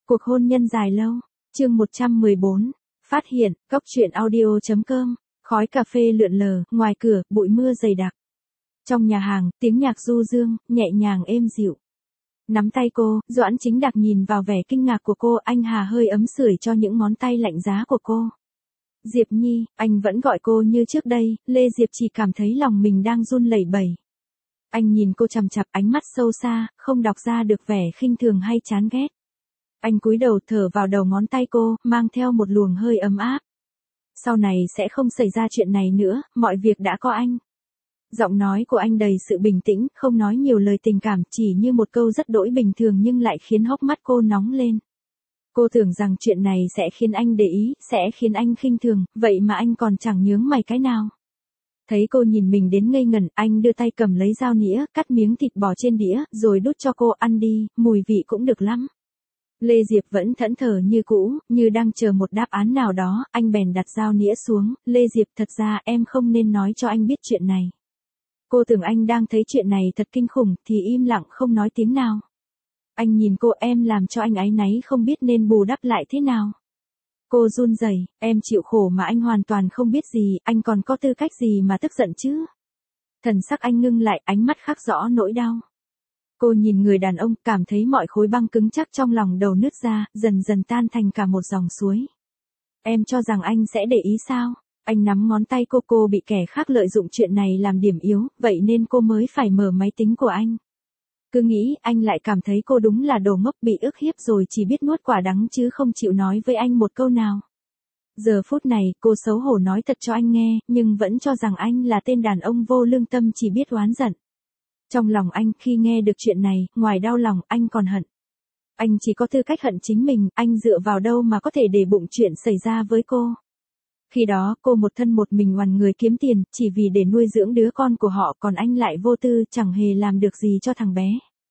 Cuộc hôn nhân dài lâu, chương 114, phát hiện, cóc truyện audio.com, khói cà phê lượn lờ, ngoài cửa, bụi mưa dày đặc. Trong nhà hàng, tiếng nhạc du dương, nhẹ nhàng êm dịu. Nắm tay cô, Doãn Chính Đạc nhìn vào vẻ kinh ngạc của cô, anh hà hơi ấm sưởi cho những ngón tay lạnh giá của cô. Diệp Nhi, anh vẫn gọi cô như trước đây, Lê Diệp chỉ cảm thấy lòng mình đang run lẩy bẩy. Anh nhìn cô chằm chằm, ánh mắt sâu xa, không đọc ra được vẻ khinh thường hay chán ghét. Anh cúi đầu thở vào đầu ngón tay cô, mang theo một luồng hơi ấm áp. Sau này sẽ không xảy ra chuyện này nữa, mọi việc đã có anh. Giọng nói của anh đầy sự bình tĩnh, không nói nhiều lời tình cảm, chỉ như một câu rất đỗi bình thường nhưng lại khiến hốc mắt cô nóng lên. Cô tưởng rằng chuyện này sẽ khiến anh để ý, sẽ khiến anh khinh thường, vậy mà anh còn chẳng nhướng mày cái nào. Thấy cô nhìn mình đến ngây ngẩn, anh đưa tay cầm lấy dao nĩa, cắt miếng thịt bò trên đĩa, rồi đút cho cô ăn đi, mùi vị cũng được lắm. Lê Diệp vẫn thẫn thờ như cũ, như đang chờ một đáp án nào đó, anh bèn đặt dao nĩa xuống, Lê Diệp thật ra em không nên nói cho anh biết chuyện này. Cô tưởng anh đang thấy chuyện này thật kinh khủng, thì im lặng không nói tiếng nào. Anh nhìn cô, em làm cho anh áy náy không biết nên bù đắp lại thế nào. Cô run rẩy, em chịu khổ mà anh hoàn toàn không biết gì, anh còn có tư cách gì mà tức giận chứ? Thần sắc anh ngưng lại, ánh mắt khắc rõ nỗi đau. Cô nhìn người đàn ông, cảm thấy mọi khối băng cứng chắc trong lòng đầu nứt ra, dần dần tan thành cả một dòng suối. Em cho rằng anh sẽ để ý sao? Anh nắm ngón tay cô bị kẻ khác lợi dụng chuyện này làm điểm yếu, vậy nên cô mới phải mở máy tính của anh. Cứ nghĩ anh lại cảm thấy cô đúng là đồ ngốc bị ức hiếp rồi chỉ biết nuốt quả đắng chứ không chịu nói với anh một câu nào. Giờ phút này, cô xấu hổ nói thật cho anh nghe, nhưng vẫn cho rằng anh là tên đàn ông vô lương tâm chỉ biết oán giận. Trong lòng anh, khi nghe được chuyện này, ngoài đau lòng, anh còn hận. Anh chỉ có tư cách hận chính mình, anh dựa vào đâu mà có thể để bụng chuyện xảy ra với cô. Khi đó, cô một thân một mình oằn người kiếm tiền, chỉ vì để nuôi dưỡng đứa con của họ, còn anh lại vô tư, chẳng hề làm được gì cho thằng bé.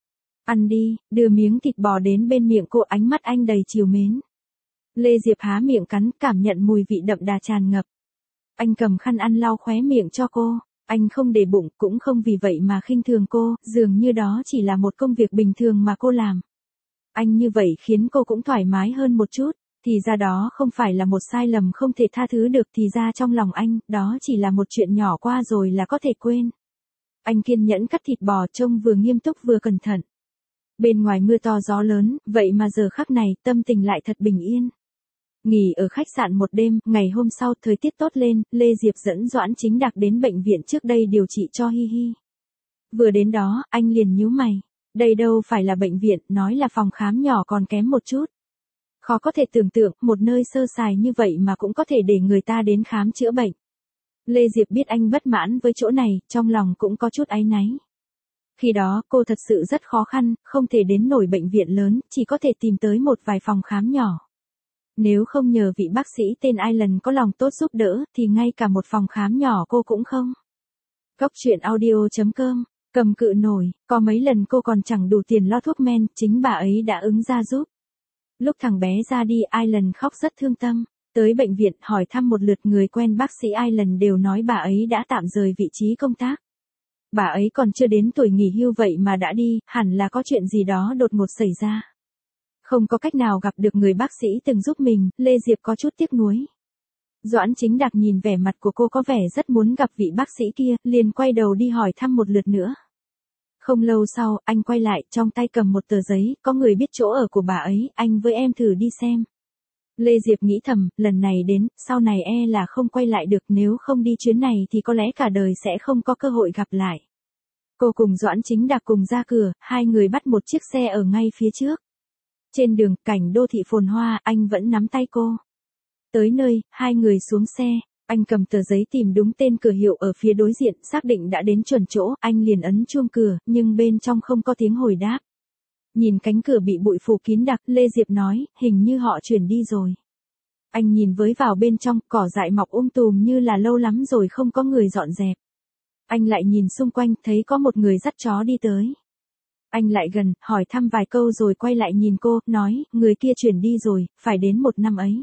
Ăn đi, đưa miếng thịt bò đến bên miệng cô, ánh mắt anh đầy trìu mến. Lê Diệp há miệng cắn, cảm nhận mùi vị đậm đà tràn ngập. Anh cầm khăn ăn lau khóe miệng cho cô. Anh không để bụng, cũng không vì vậy mà khinh thường cô, dường như đó chỉ là một công việc bình thường mà cô làm. Anh như vậy khiến cô cũng thoải mái hơn một chút, thì ra đó không phải là một sai lầm không thể tha thứ được, thì ra trong lòng anh, đó chỉ là một chuyện nhỏ qua rồi là có thể quên. Anh kiên nhẫn cắt thịt bò, trông vừa nghiêm túc vừa cẩn thận. Bên ngoài mưa to gió lớn, vậy mà giờ khắc này, tâm tình lại thật bình yên. Nghỉ ở khách sạn một đêm, ngày hôm sau thời tiết tốt lên, Lê Diệp dẫn Doãn Chính Đạc đến bệnh viện trước đây điều trị cho Hi Hi. Vừa đến đó, anh liền nhíu mày. Đây đâu phải là bệnh viện, nói là phòng khám nhỏ còn kém một chút. Khó có thể tưởng tượng, một nơi sơ sài như vậy mà cũng có thể để người ta đến khám chữa bệnh. Lê Diệp biết anh bất mãn với chỗ này, trong lòng cũng có chút áy náy. Khi đó, cô thật sự rất khó khăn, không thể đến nổi bệnh viện lớn, chỉ có thể tìm tới một vài phòng khám nhỏ. Nếu không nhờ vị bác sĩ tên Island có lòng tốt giúp đỡ, thì ngay cả một phòng khám nhỏ cô cũng không. Cóc truyện audio.com, cầm cự nổi, có mấy lần cô còn chẳng đủ tiền lo thuốc men, chính bà ấy đã ứng ra giúp. Lúc thằng bé ra đi, Island khóc rất thương tâm. Tới bệnh viện hỏi thăm một lượt người quen bác sĩ Island đều nói bà ấy đã tạm rời vị trí công tác. Bà ấy còn chưa đến tuổi nghỉ hưu vậy mà đã đi, hẳn là có chuyện gì đó đột ngột xảy ra. Không có cách nào gặp được người bác sĩ từng giúp mình, Lê Diệp có chút tiếc nuối. Doãn Chính Đạc nhìn vẻ mặt của cô có vẻ rất muốn gặp vị bác sĩ kia, liền quay đầu đi hỏi thăm một lượt nữa. Không lâu sau, anh quay lại, trong tay cầm một tờ giấy, có người biết chỗ ở của bà ấy, anh với em thử đi xem. Lê Diệp nghĩ thầm, lần này đến, sau này là không quay lại được, nếu không đi chuyến này thì có lẽ cả đời sẽ không có cơ hội gặp lại. Cô cùng Doãn Chính Đạc cùng ra cửa, hai người bắt một chiếc xe ở ngay phía trước. Trên đường, cảnh đô thị phồn hoa, anh vẫn nắm tay cô. Tới nơi, hai người xuống xe, anh cầm tờ giấy tìm đúng tên cửa hiệu ở phía đối diện, xác định đã đến chuẩn chỗ, anh liền ấn chuông cửa, nhưng bên trong không có tiếng hồi đáp. Nhìn cánh cửa bị bụi phủ kín đặc, Lê Diệp nói, hình như họ chuyển đi rồi. Anh nhìn với vào bên trong, cỏ dại mọc tùm như là lâu lắm rồi không có người dọn dẹp. Anh lại nhìn xung quanh, thấy có một người dắt chó đi tới. Anh lại gần, hỏi thăm vài câu rồi quay lại nhìn cô, nói, người kia chuyển đi rồi, phải đến 1 năm ấy.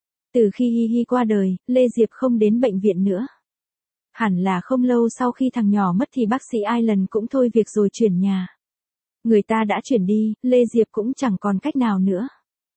Từ khi Hi Hi qua đời, Lê Diệp không đến bệnh viện nữa. Hẳn là không lâu sau khi thằng nhỏ mất thì bác sĩ Island cũng thôi việc rồi chuyển nhà. Người ta đã chuyển đi, Lê Diệp cũng chẳng còn cách nào nữa.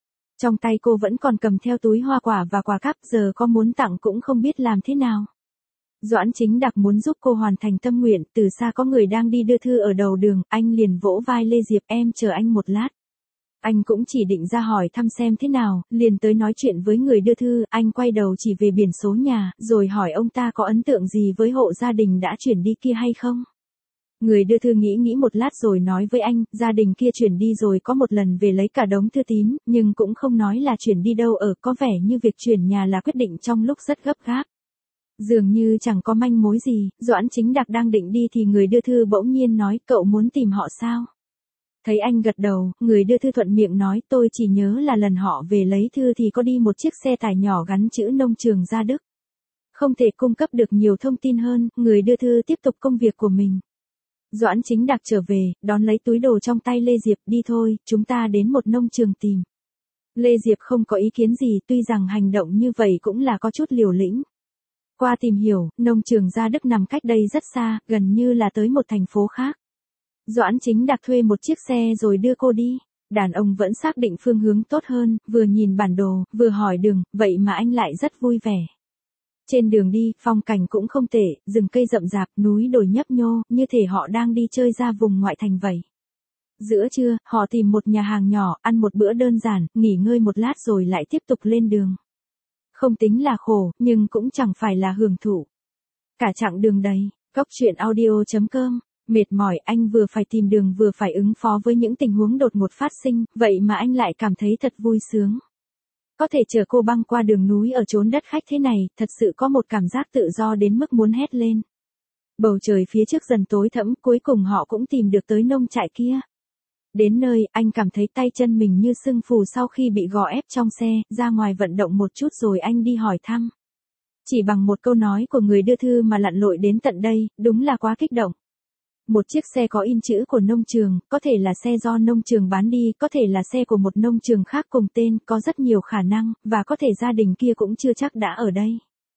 Trong tay cô vẫn còn cầm theo túi hoa quả và quà cáp, giờ có muốn tặng cũng không biết làm thế nào. Doãn Chính Đặc muốn giúp cô hoàn thành tâm nguyện, từ xa có người đang đi đưa thư ở đầu đường, anh liền vỗ vai Lê Diệp, em chờ anh một lát. Anh cũng chỉ định ra hỏi thăm xem thế nào, liền tới nói chuyện với người đưa thư, anh quay đầu chỉ về biển số nhà, rồi hỏi ông ta có ấn tượng gì với hộ gia đình đã chuyển đi kia hay không. Người đưa thư nghĩ một lát rồi nói với anh, gia đình kia chuyển đi rồi có một lần về lấy cả đống thư tín, nhưng cũng không nói là chuyển đi đâu ở, có vẻ như việc chuyển nhà là quyết định trong lúc rất gấp gáp. Dường như chẳng có manh mối gì, Doãn Chính Đặc đang định đi thì người đưa thư bỗng nhiên nói, cậu muốn tìm họ sao? Thấy anh gật đầu, người đưa thư thuận miệng nói, tôi chỉ nhớ là lần họ về lấy thư thì có đi một chiếc xe tải nhỏ gắn chữ Nông Trường Gia Đức. Không thể cung cấp được nhiều thông tin hơn, người đưa thư tiếp tục công việc của mình. Doãn Chính Đặc trở về, đón lấy túi đồ trong tay Lê Diệp, đi thôi, chúng ta đến một nông trường tìm. Lê Diệp không có ý kiến gì, tuy rằng hành động như vậy cũng là có chút liều lĩnh. Qua tìm hiểu, nông trường Gia Đức nằm cách đây rất xa, gần như là tới một thành phố khác. Doãn Chính Đặc thuê một chiếc xe rồi đưa cô đi. Đàn ông vẫn xác định phương hướng tốt hơn, vừa nhìn bản đồ, vừa hỏi đường, vậy mà anh lại rất vui vẻ. Trên đường đi, phong cảnh cũng không tệ, rừng cây rậm rạp, núi đồi nhấp nhô, như thể họ đang đi chơi ra vùng ngoại thành vậy. Giữa trưa, họ tìm một nhà hàng nhỏ, ăn một bữa đơn giản, nghỉ ngơi một lát rồi lại tiếp tục lên đường. Không tính là khổ, nhưng cũng chẳng phải là hưởng thụ. Cả chặng đường đầy, coctruyện.audio.com. Mệt mỏi, anh vừa phải tìm đường vừa phải ứng phó với những tình huống đột ngột phát sinh, vậy mà anh lại cảm thấy thật vui sướng. Có thể chở cô băng qua đường núi ở chốn đất khách thế này, thật sự có một cảm giác tự do đến mức muốn hét lên. Bầu trời phía trước dần tối thẫm, cuối cùng họ cũng tìm được tới nông trại kia. Đến nơi, anh cảm thấy tay chân mình như sưng phù sau khi bị gò ép trong xe, ra ngoài vận động một chút rồi anh đi hỏi thăm. Chỉ bằng một câu nói của người đưa thư mà lặn lội đến tận đây, đúng là quá kích động. Một chiếc xe có in chữ của nông trường, có thể là xe do nông trường bán đi, có thể là xe của một nông trường khác cùng tên, có rất nhiều khả năng, và có thể gia đình kia cũng chưa chắc đã ở đây.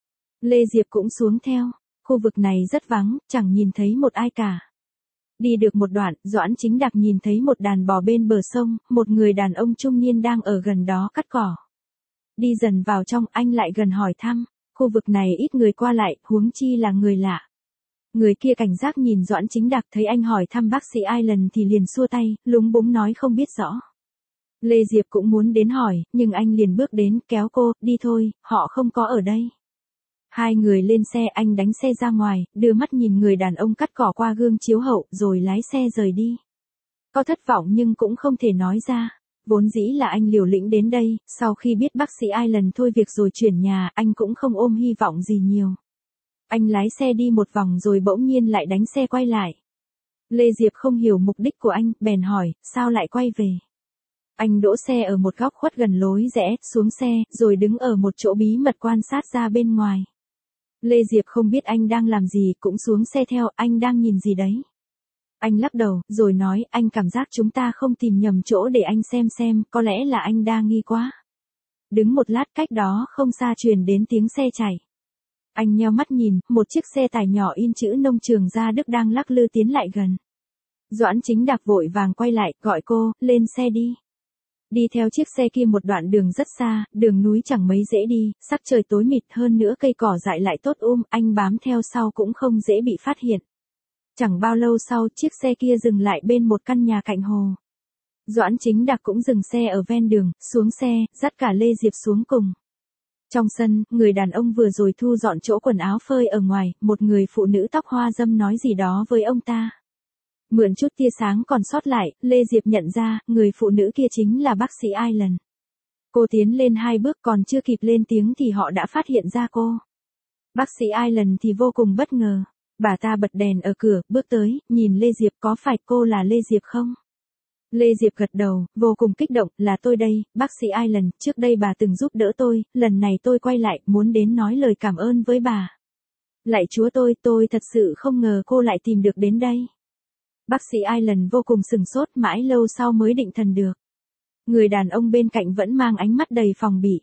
Lê Diệp cũng xuống theo, khu vực này rất vắng, chẳng nhìn thấy một ai cả. Đi được một đoạn, Doãn Chính Đặc nhìn thấy một đàn bò bên bờ sông, một người đàn ông trung niên đang ở gần đó cắt cỏ. Đi dần vào trong, anh lại gần hỏi thăm, khu vực này ít người qua lại, huống chi là người lạ. Người kia cảnh giác nhìn Doãn Chính Đặc, thấy anh hỏi thăm bác sĩ Island thì liền xua tay, lúng búng nói không biết rõ. Lê Diệp cũng muốn đến hỏi, nhưng anh liền bước đến, kéo cô, đi thôi, họ không có ở đây. Hai người lên xe, anh đánh xe ra ngoài, đưa mắt nhìn người đàn ông cắt cỏ qua gương chiếu hậu, rồi lái xe rời đi. Có thất vọng nhưng cũng không thể nói ra. Vốn dĩ là anh liều lĩnh đến đây, sau khi biết bác sĩ Island thôi việc rồi chuyển nhà, anh cũng không ôm hy vọng gì nhiều. Anh lái xe đi một vòng rồi bỗng nhiên lại đánh xe quay lại. Lê Diệp không hiểu mục đích của anh, bèn hỏi, sao lại quay về? Anh đỗ xe ở một góc khuất gần lối rẽ, xuống xe, rồi đứng ở một chỗ bí mật quan sát ra bên ngoài. Lê Diệp không biết anh đang làm gì, cũng xuống xe theo, anh đang nhìn gì đấy? Anh lắc đầu, rồi nói, anh cảm giác chúng ta không tìm nhầm chỗ để anh xem, có lẽ là anh đa nghi quá. Đứng một lát, cách đó không xa truyền đến tiếng xe chạy. Anh nheo mắt nhìn, một chiếc xe tải nhỏ in chữ Nông Trường Gia Đức đang lắc lư tiến lại gần. Doãn Chính Đặc vội vàng quay lại, gọi cô, lên xe đi. Đi theo chiếc xe kia một đoạn đường rất xa, đường núi chẳng mấy dễ đi, sắc trời tối mịt, hơn nữa cây cỏ dại lại tốt anh bám theo sau cũng không dễ bị phát hiện. Chẳng bao lâu sau, chiếc xe kia dừng lại bên một căn nhà cạnh hồ. Doãn Chính Đặc cũng dừng xe ở ven đường, xuống xe, dắt cả Lê Diệp xuống cùng. Trong sân, người đàn ông vừa rồi thu dọn chỗ quần áo phơi ở ngoài, một người phụ nữ tóc hoa râm nói gì đó với ông ta. Mượn chút tia sáng còn sót lại, Lê Diệp nhận ra, người phụ nữ kia chính là bác sĩ Island. Cô tiến lên 2 bước, còn chưa kịp lên tiếng thì họ đã phát hiện ra cô. Bác sĩ Island thì vô cùng bất ngờ. Bà ta bật đèn ở cửa, bước tới, nhìn Lê Diệp, có phải cô là Lê Diệp không? Lê Diệp gật đầu, vô cùng kích động, là tôi đây, bác sĩ Island, trước đây bà từng giúp đỡ tôi, lần này tôi quay lại, muốn đến nói lời cảm ơn với bà. Lạy Chúa tôi thật sự không ngờ cô lại tìm được đến đây. Bác sĩ Island vô cùng sừng sốt, mãi lâu sau mới định thần được. Người đàn ông bên cạnh vẫn mang ánh mắt đầy phòng bị.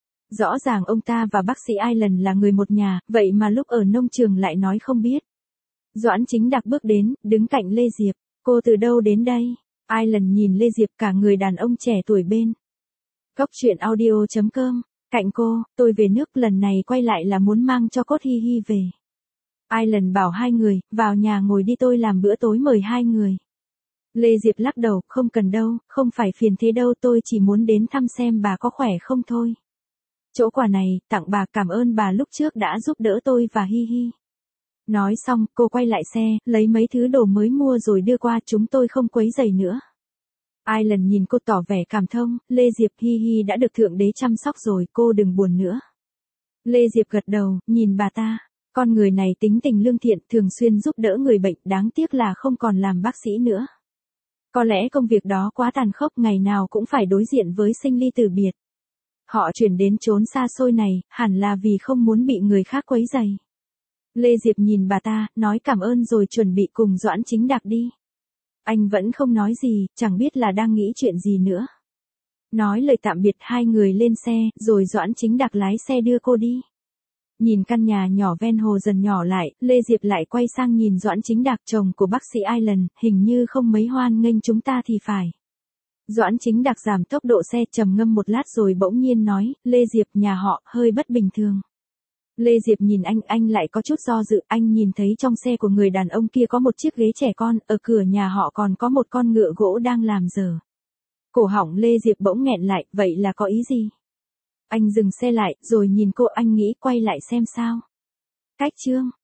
Rõ ràng ông ta và bác sĩ Island là người một nhà, vậy mà lúc ở nông trường lại nói không biết. Doãn Chính Đặc bước đến, đứng cạnh Lê Diệp, cô từ đâu đến đây? Island nhìn Lê Diệp, cả người đàn ông trẻ tuổi bên Cốc truyện audio.com, cạnh cô, tôi về nước lần này quay lại là muốn mang cho Cốt Hi Hi về. Island bảo hai người, vào nhà ngồi đi tôi làm bữa tối mời hai người. Lê Diệp lắc đầu, không cần đâu, không phải phiền thế đâu tôi chỉ muốn đến thăm xem bà có khỏe không thôi. Chỗ quà này, tặng bà cảm ơn bà lúc trước đã giúp đỡ tôi và Hi Hi. Nói xong, cô quay lại xe, lấy mấy thứ đồ mới mua rồi đưa qua chúng tôi không quấy rầy nữa. Island nhìn cô tỏ vẻ cảm thông, Lê Diệp Hi Hi đã được Thượng Đế chăm sóc rồi, cô đừng buồn nữa. Lê Diệp gật đầu, nhìn bà ta, con người này tính tình lương thiện, thường xuyên giúp đỡ người bệnh, đáng tiếc là không còn làm bác sĩ nữa. Có lẽ công việc đó quá tàn khốc, ngày nào cũng phải đối diện với sinh ly tử biệt. Họ chuyển đến chốn xa xôi này, hẳn là vì không muốn bị người khác quấy rầy. Lê Diệp nhìn bà ta, nói cảm ơn rồi chuẩn bị cùng Doãn Chính Đạc đi. Anh vẫn không nói gì, chẳng biết là đang nghĩ chuyện gì nữa. Nói lời tạm biệt hai người lên xe, rồi Doãn Chính Đạc lái xe đưa cô đi. Nhìn căn nhà nhỏ ven hồ dần nhỏ lại, Lê Diệp lại quay sang nhìn Doãn Chính Đạc chồng của bác sĩ Island, hình như không mấy hoan nghênh chúng ta thì phải. Doãn Chính Đạc giảm tốc độ xe trầm ngâm một lát rồi bỗng nhiên nói, Lê Diệp nhà họ hơi bất bình thường. Lê Diệp nhìn anh lại có chút do dự, anh nhìn thấy trong xe của người đàn ông kia có một chiếc ghế trẻ con, ở cửa nhà họ còn có một con ngựa gỗ đang làm dở. Cổ họng Lê Diệp bỗng nghẹn lại, vậy là có ý gì? Anh dừng xe lại, rồi nhìn cô, anh nghĩ quay lại xem sao. Cách chương